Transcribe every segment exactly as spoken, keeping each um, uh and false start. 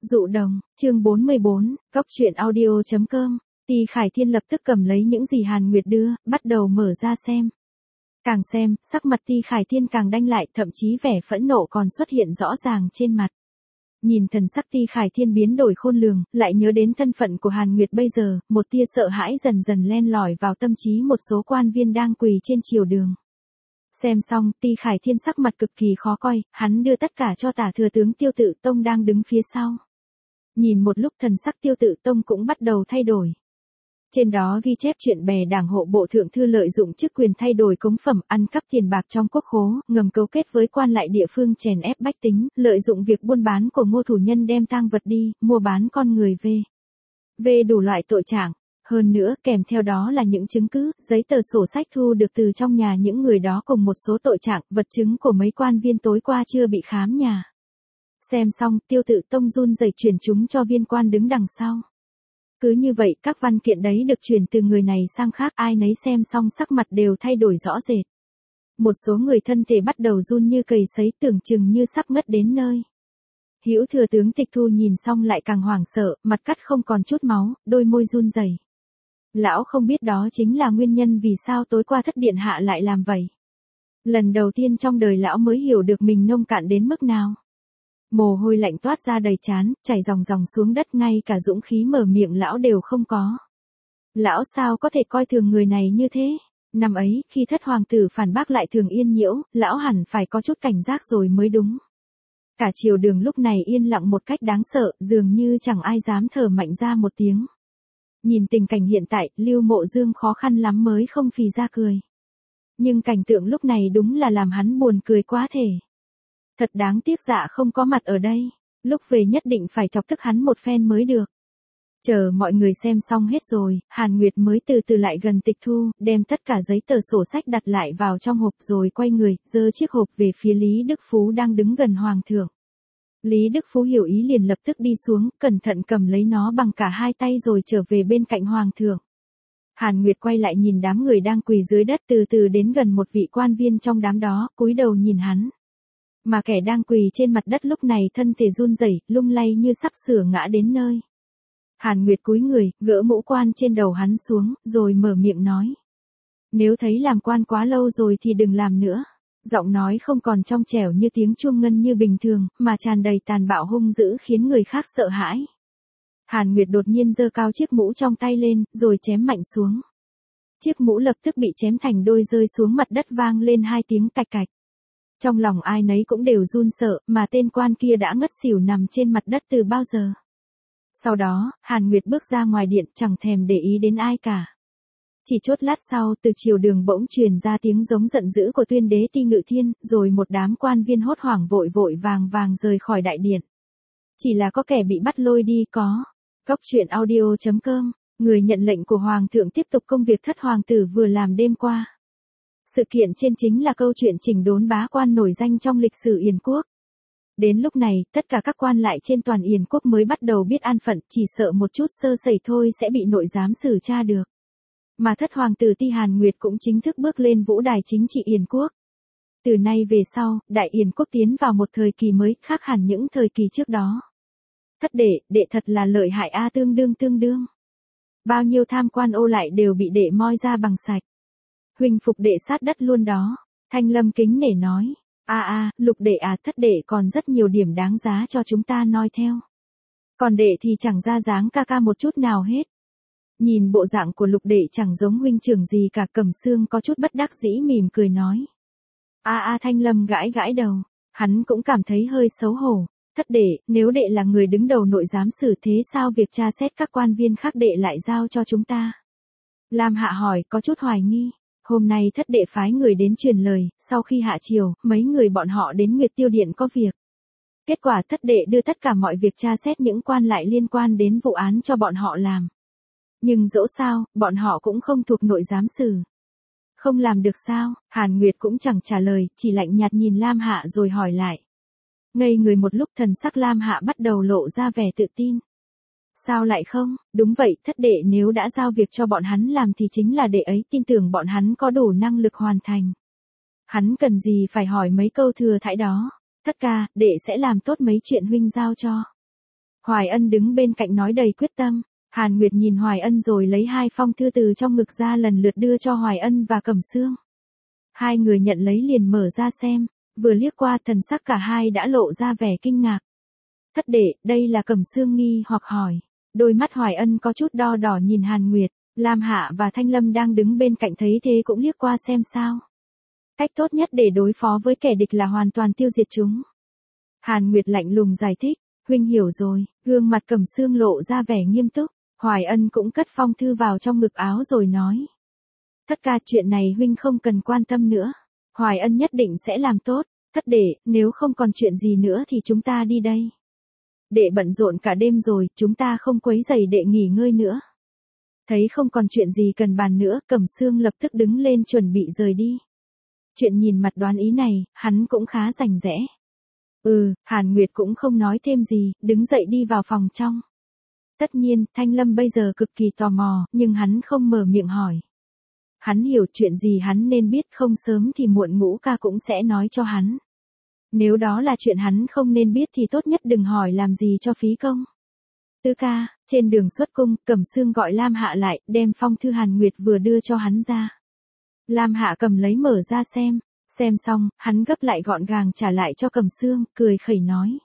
Dụ đồng, chương bốn mươi bốn, Cóc truyện audio chấm com. Ti Khải Thiên lập tức cầm lấy những gì Hàn Nguyệt đưa, bắt đầu mở ra xem. Càng xem, sắc mặt Ti Khải Thiên càng đanh lại, thậm chí vẻ phẫn nộ còn xuất hiện rõ ràng trên mặt. Nhìn thần sắc Ti Khải Thiên biến đổi khôn lường, lại nhớ đến thân phận của Hàn Nguyệt bây giờ, một tia sợ hãi dần dần len lỏi vào tâm trí một số quan viên đang quỳ trên triều đường. Xem xong, Ti Khải Thiên sắc mặt cực kỳ khó coi, hắn đưa tất cả cho Tả thừa tướng Tiêu Tự Tông đang đứng phía sau. Nhìn một lúc thần sắc Tiêu Tự Tông cũng bắt đầu thay đổi. Trên đó ghi chép chuyện bè đảng hộ bộ thượng thư lợi dụng chức quyền thay đổi cống phẩm, ăn cắp tiền bạc trong quốc khố, ngầm cấu kết với quan lại địa phương chèn ép bách tính, lợi dụng việc buôn bán của Ngô thủ nhân đem tang vật đi, mua bán con người về. Về đủ loại tội trạng. Hơn nữa, kèm theo đó là những chứng cứ, giấy tờ sổ sách thu được từ trong nhà những người đó cùng một số tội trạng, vật chứng của mấy quan viên tối qua chưa bị khám nhà. Xem xong, Tiêu Tự Tông run rẩy chuyển chúng cho viên quan đứng đằng sau. Cứ như vậy, các văn kiện đấy được chuyển từ người này sang khác, ai nấy xem xong sắc mặt đều thay đổi rõ rệt. Một số người thân thể bắt đầu run như cầy sấy, tưởng chừng như sắp ngất đến nơi. Hữu thừa tướng Tịch Thu nhìn xong lại càng hoảng sợ, mặt cắt không còn chút máu, đôi môi run rẩy. Lão không biết đó chính là nguyên nhân vì sao tối qua Thất điện hạ lại làm vậy. Lần đầu tiên trong đời lão mới hiểu được mình nông cạn đến mức nào. Mồ hôi lạnh toát ra đầy trán, chảy ròng ròng xuống đất, ngay cả dũng khí mở miệng lão đều không có. Lão sao có thể coi thường người này như thế? Năm ấy, khi Thất hoàng tử phản bác lại Thường Yên Nhiễu, lão hẳn phải có chút cảnh giác rồi mới đúng. Cả triều đường lúc này yên lặng một cách đáng sợ, dường như chẳng ai dám thở mạnh ra một tiếng. Nhìn tình cảnh hiện tại, Lưu Mộ Dương khó khăn lắm mới không phì ra cười. Nhưng cảnh tượng lúc này đúng là làm hắn buồn cười quá thể. Thật đáng tiếc Dạ không có mặt ở đây, lúc về nhất định phải chọc tức hắn một phen mới được. Chờ mọi người xem xong hết rồi, Hàn Nguyệt mới từ từ lại gần Tịch Thu, đem tất cả giấy tờ sổ sách đặt lại vào trong hộp rồi quay người, giơ chiếc hộp về phía Lý Đức Phú đang đứng gần Hoàng thượng. Lý Đức Phú hiểu ý liền lập tức đi xuống, cẩn thận cầm lấy nó bằng cả hai tay rồi trở về bên cạnh Hoàng thượng. Hàn Nguyệt quay lại nhìn đám người đang quỳ dưới đất, từ từ đến gần một vị quan viên trong đám đó, cúi đầu nhìn hắn. Mà kẻ đang quỳ trên mặt đất lúc này thân thể run rẩy, lung lay như sắp sửa ngã đến nơi. Hàn Nguyệt cúi người, gỡ mũ quan trên đầu hắn xuống, rồi mở miệng nói. Nếu thấy làm quan quá lâu rồi thì đừng làm nữa. Giọng nói không còn trong trẻo như tiếng chuông ngân như bình thường, mà tràn đầy tàn bạo hung dữ khiến người khác sợ hãi. Hàn Nguyệt đột nhiên giơ cao chiếc mũ trong tay lên, rồi chém mạnh xuống. Chiếc mũ lập tức bị chém thành đôi, rơi xuống mặt đất vang lên hai tiếng cạch cạch. Trong lòng ai nấy cũng đều run sợ, mà tên quan kia đã ngất xỉu nằm trên mặt đất từ bao giờ. Sau đó, Hàn Nguyệt bước ra ngoài điện, chẳng thèm để ý đến ai cả. Chỉ chốt lát sau, từ triều đường bỗng truyền ra tiếng giống giận dữ của Tuyên đế Ti Ngự Thiên, rồi một đám quan viên hốt hoảng vội vội vàng vàng rời khỏi đại điện. Chỉ là có kẻ bị bắt lôi đi có. Cóc truyện audio chấm com, người nhận lệnh của Hoàng thượng tiếp tục công việc Thất hoàng tử vừa làm đêm qua. Sự kiện trên chính là câu chuyện chỉnh đốn bá quan nổi danh trong lịch sử Yền quốc. Đến lúc này, tất cả các quan lại trên toàn Yền quốc mới bắt đầu biết an phận, chỉ sợ một chút sơ sẩy thôi sẽ bị nội giám xử tra được. Mà Thất hoàng tử Ti Hàn Nguyệt cũng chính thức bước lên vũ đài chính trị Yền quốc. Từ nay về sau, đại Yền quốc tiến vào một thời kỳ mới, khác hẳn những thời kỳ trước đó. Thất đệ, đệ thật là lợi hại a, tương đương tương đương. Bao nhiêu tham quan ô lại đều bị đệ moi ra bằng sạch. Huynh phục đệ sát đất luôn đó. Thanh Lâm kính nể nói. A a, Lục đệ à, thất đệ còn rất nhiều điểm đáng giá cho chúng ta noi theo. Còn đệ thì chẳng ra dáng ca ca một chút nào hết. Nhìn bộ dạng của Lục đệ chẳng giống huynh trưởng gì cả, Cẩm Xương có chút bất đắc dĩ mỉm cười nói. A a, Thanh Lâm gãi gãi đầu. Hắn cũng cảm thấy hơi xấu hổ. Thất đệ, nếu đệ là người đứng đầu nội giám xử thế sao việc tra xét các quan viên khác đệ lại giao cho chúng ta? Lam Hạ hỏi, có chút hoài nghi. Hôm nay thất đệ phái người đến truyền lời, sau khi hạ triều, mấy người bọn họ đến Nguyệt Tiêu Điện có việc. Kết quả thất đệ đưa tất cả mọi việc tra xét những quan lại liên quan đến vụ án cho bọn họ làm. Nhưng dẫu sao, bọn họ cũng không thuộc nội giám xử. Không làm được sao? Hàn Nguyệt cũng chẳng trả lời, chỉ lạnh nhạt nhìn Lam Hạ rồi hỏi lại. Ngây người một lúc, thần sắc Lam Hạ bắt đầu lộ ra vẻ tự tin. Sao lại không? Đúng vậy, thất đệ nếu đã giao việc cho bọn hắn làm thì chính là đệ ấy tin tưởng bọn hắn có đủ năng lực hoàn thành. Hắn cần gì phải hỏi mấy câu thừa thãi đó. Thất ca, đệ sẽ làm tốt mấy chuyện huynh giao cho. Hoài Ân đứng bên cạnh nói đầy quyết tâm. Hàn Nguyệt nhìn Hoài Ân rồi lấy hai phong thư từ trong ngực ra lần lượt đưa cho Hoài Ân và Cẩm Sương. Hai người nhận lấy liền mở ra xem, vừa liếc qua thần sắc cả hai đã lộ ra vẻ kinh ngạc. Thất đệ, đây là Cẩm Sương nghi hoặc hỏi. Đôi mắt Hoài Ân có chút đo đỏ nhìn Hàn Nguyệt, Lam Hạ và Thanh Lâm đang đứng bên cạnh thấy thế cũng liếc qua xem sao. Cách tốt nhất để đối phó với kẻ địch là hoàn toàn tiêu diệt chúng. Hàn Nguyệt lạnh lùng giải thích, huynh hiểu rồi, gương mặt Cẩm Sương lộ ra vẻ nghiêm túc, Hoài Ân cũng cất phong thư vào trong ngực áo rồi nói. Thất ca, chuyện này huynh không cần quan tâm nữa, Hoài Ân nhất định sẽ làm tốt, thất đệ, nếu không còn chuyện gì nữa thì chúng ta đi đây. Đệ bận rộn cả đêm rồi, chúng ta không quấy rầy đệ nghỉ ngơi nữa. Thấy không còn chuyện gì cần bàn nữa, Cẩm Sương lập tức đứng lên chuẩn bị rời đi. Chuyện nhìn mặt đoán ý này, hắn cũng khá rành rẽ. Ừ, Hàn Nguyệt cũng không nói thêm gì, đứng dậy đi vào phòng trong. Tất nhiên, Thanh Lâm bây giờ cực kỳ tò mò, nhưng hắn không mở miệng hỏi. Hắn hiểu chuyện gì hắn nên biết, không sớm thì muộn Ngũ ca cũng sẽ nói cho hắn. Nếu đó là chuyện hắn không nên biết thì tốt nhất đừng hỏi làm gì cho phí công. Tứ ca, trên đường xuất cung, Cẩm Sương gọi Lam Hạ lại, đem phong thư Hàn Nguyệt vừa đưa cho hắn ra. Lam Hạ cầm lấy mở ra xem, xem xong, hắn gấp lại gọn gàng trả lại cho Cẩm Sương, cười khẩy nói.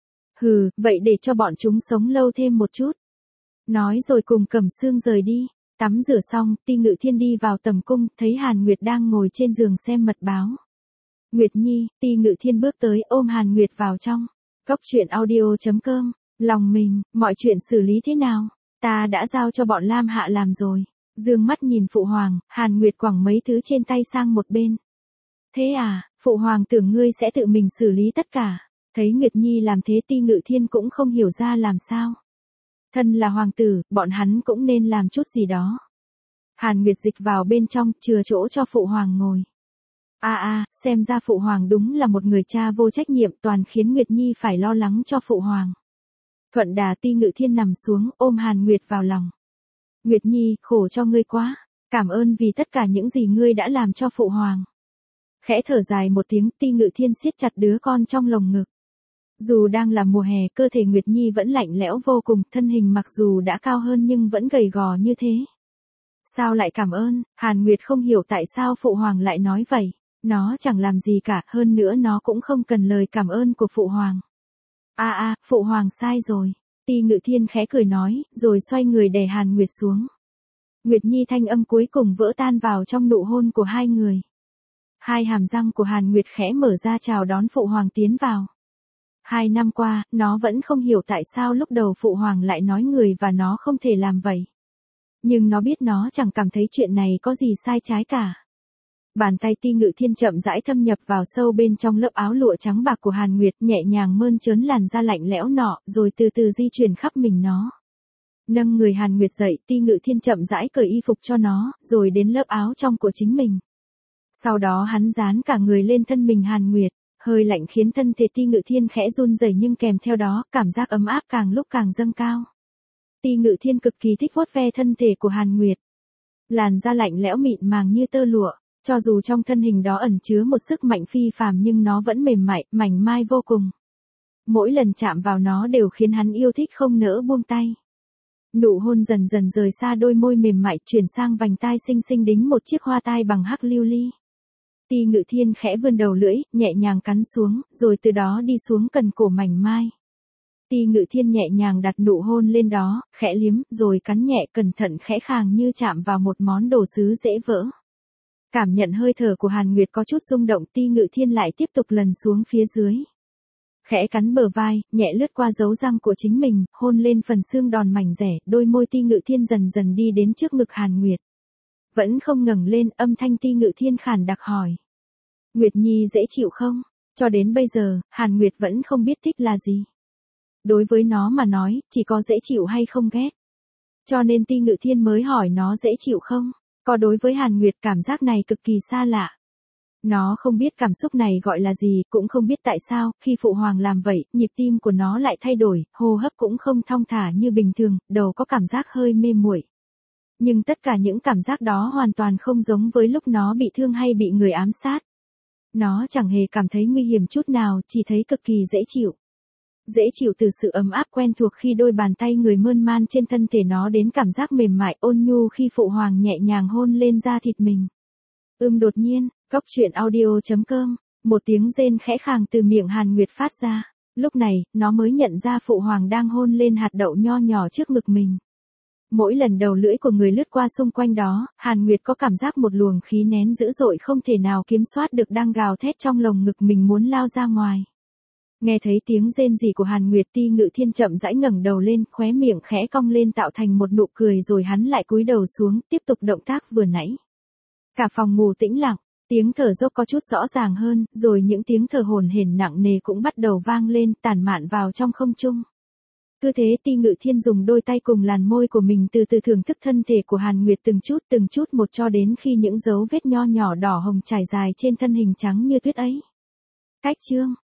Hừ, vậy để cho bọn chúng sống lâu thêm một chút. Nói rồi cùng Cẩm Sương rời đi, tắm rửa xong, Ti Ngự Thiên đi vào tầm cung, thấy Hàn Nguyệt đang ngồi trên giường xem mật báo. Nguyệt Nhi, Ti Ngự Thiên bước tới ôm Hàn Nguyệt vào trong. Cốc truyện audio chấm com, lòng mình, mọi chuyện xử lý thế nào? Ta đã giao cho bọn Lam Hạ làm rồi. Dương mắt nhìn Phụ Hoàng, Hàn Nguyệt quẳng mấy thứ trên tay sang một bên. Thế à, Phụ Hoàng tưởng ngươi sẽ tự mình xử lý tất cả. Thấy Nguyệt Nhi làm thế Ti Ngự Thiên cũng không hiểu ra làm sao. Thân là hoàng tử, bọn hắn cũng nên làm chút gì đó. Hàn Nguyệt dịch vào bên trong, chừa chỗ cho Phụ Hoàng ngồi. À à, xem ra Phụ Hoàng đúng là một người cha vô trách nhiệm, toàn khiến Nguyệt Nhi phải lo lắng cho Phụ Hoàng. Thuận đà Ti Ngự Thiên nằm xuống, ôm Hàn Nguyệt vào lòng. Nguyệt Nhi, khổ cho ngươi quá, cảm ơn vì tất cả những gì ngươi đã làm cho Phụ Hoàng. Khẽ thở dài một tiếng, Ti Ngự Thiên siết chặt đứa con trong lồng ngực. Dù đang là mùa hè, cơ thể Nguyệt Nhi vẫn lạnh lẽo vô cùng, thân hình mặc dù đã cao hơn nhưng vẫn gầy gò như thế. Sao lại cảm ơn? Hàn Nguyệt không hiểu tại sao Phụ Hoàng lại nói vậy. Nó chẳng làm gì cả, hơn nữa nó cũng không cần lời cảm ơn của Phụ Hoàng. À à, Phụ Hoàng sai rồi. Ti Ngự Thiên khẽ cười nói, rồi xoay người đè Hàn Nguyệt xuống. Nguyệt Nhi thanh âm cuối cùng vỡ tan vào trong nụ hôn của hai người. Hai hàm răng của Hàn Nguyệt khẽ mở ra chào đón Phụ Hoàng tiến vào. Hai năm qua, nó vẫn không hiểu tại sao lúc đầu Phụ Hoàng lại nói người và nó không thể làm vậy. Nhưng nó biết nó chẳng cảm thấy chuyện này có gì sai trái cả. Bàn tay Ti Ngự Thiên chậm rãi thâm nhập vào sâu bên trong lớp áo lụa trắng bạc của Hàn Nguyệt, nhẹ nhàng mơn trớn làn da lạnh lẽo nọ, rồi từ từ di chuyển khắp mình nó. Nâng người Hàn Nguyệt dậy, Ti Ngự Thiên chậm rãi cởi y phục cho nó, rồi đến lớp áo trong của chính mình. Sau đó hắn dán cả người lên thân mình Hàn Nguyệt, hơi lạnh khiến thân thể Ti Ngự Thiên khẽ run rẩy nhưng kèm theo đó, cảm giác ấm áp càng lúc càng dâng cao. Ti Ngự Thiên cực kỳ thích vuốt ve thân thể của Hàn Nguyệt. Làn da lạnh lẽo mịn màng như tơ lụa. Cho dù trong thân hình đó ẩn chứa một sức mạnh phi phàm nhưng nó vẫn mềm mại, mảnh mai vô cùng. Mỗi lần chạm vào nó đều khiến hắn yêu thích không nỡ buông tay. Nụ hôn dần dần rời xa đôi môi mềm mại, chuyển sang vành tai xinh xinh đính một chiếc hoa tai bằng hắc lưu ly. Ti Ngự Thiên khẽ vươn đầu lưỡi, nhẹ nhàng cắn xuống, rồi từ đó đi xuống cần cổ mảnh mai. Ti Ngự Thiên nhẹ nhàng đặt nụ hôn lên đó, khẽ liếm, rồi cắn nhẹ cẩn thận khẽ khàng như chạm vào một món đồ sứ dễ vỡ. Cảm nhận hơi thở của Hàn Nguyệt có chút rung động, Ti Ngự Thiên lại tiếp tục lần xuống phía dưới. Khẽ cắn bờ vai, nhẹ lướt qua dấu răng của chính mình, hôn lên phần xương đòn mảnh rẻ, đôi môi Ti Ngự Thiên dần dần đi đến trước ngực Hàn Nguyệt. Vẫn không ngẩng lên, âm thanh Ti Ngự Thiên khàn đặc hỏi. Nguyệt Nhi dễ chịu không? Cho đến bây giờ, Hàn Nguyệt vẫn không biết thích là gì. Đối với nó mà nói, chỉ có dễ chịu hay không ghét. Cho nên Ti Ngự Thiên mới hỏi nó dễ chịu không? Có đối với Hàn Nguyệt cảm giác này cực kỳ xa lạ. Nó không biết cảm xúc này gọi là gì, cũng không biết tại sao, khi Phụ Hoàng làm vậy, nhịp tim của nó lại thay đổi, hô hấp cũng không thong thả như bình thường, đầu có cảm giác hơi mê muội. Nhưng tất cả những cảm giác đó hoàn toàn không giống với lúc nó bị thương hay bị người ám sát. Nó chẳng hề cảm thấy nguy hiểm chút nào, chỉ thấy cực kỳ dễ chịu. dễ chịu từ sự ấm áp quen thuộc khi đôi bàn tay người mơn man trên thân thể nó đến cảm giác mềm mại ôn nhu khi phụ hoàng nhẹ nhàng hôn lên da thịt mình. Ưm đột nhiên, Cóc truyện audio.com, một tiếng rên khẽ khàng từ miệng Hàn Nguyệt phát ra. Lúc này, nó mới nhận ra phụ hoàng đang hôn lên hạt đậu nho nhỏ trước ngực mình. Mỗi lần đầu lưỡi của người lướt qua xung quanh đó, Hàn Nguyệt có cảm giác một luồng khí nén dữ dội không thể nào kiểm soát được đang gào thét trong lồng ngực mình muốn lao ra ngoài. Nghe thấy tiếng rên rỉ của Hàn Nguyệt, Ti Ngự Thiên chậm rãi ngẩng đầu lên, khóe miệng khẽ cong lên tạo thành một nụ cười rồi hắn lại cúi đầu xuống, tiếp tục động tác vừa nãy. Cả phòng ngủ tĩnh lặng, tiếng thở dốc có chút rõ ràng hơn, rồi những tiếng thở hổn hển nặng nề cũng bắt đầu vang lên, tản mạn vào trong không trung. Cứ thế Ti Ngự Thiên dùng đôi tay cùng làn môi của mình từ từ thưởng thức thân thể của Hàn Nguyệt từng chút từng chút một cho đến khi những dấu vết nho nhỏ đỏ hồng trải dài trên thân hình trắng như tuyết ấy. Cách chương